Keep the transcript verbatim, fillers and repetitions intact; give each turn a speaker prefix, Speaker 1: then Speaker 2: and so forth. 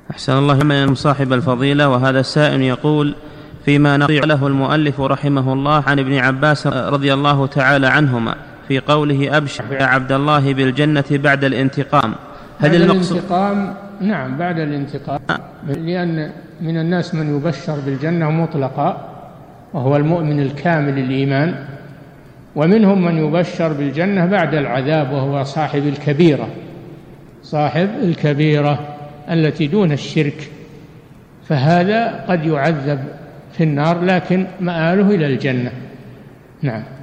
Speaker 1: أحسن الله من صاحب الفضيلة. وهذا السائل يقول: فيما نقل له المؤلف رحمه الله عن ابن عباس رضي الله تعالى عنهما في قوله: أبشر يا عبد الله بالجنة بعد الانتقام،
Speaker 2: هل المقصود الانتقام؟ نعم، بعد الانتقام، لأن من الناس من يبشر بالجنة مطلقا وهو المؤمن الكامل الإيمان، ومنهم من يبشر بالجنة بعد العذاب وهو صاحب الكبيرة صاحب الكبيرة التي دون الشرك، فهذا قد يعذب في النار لكن مآله إلى الجنة. نعم.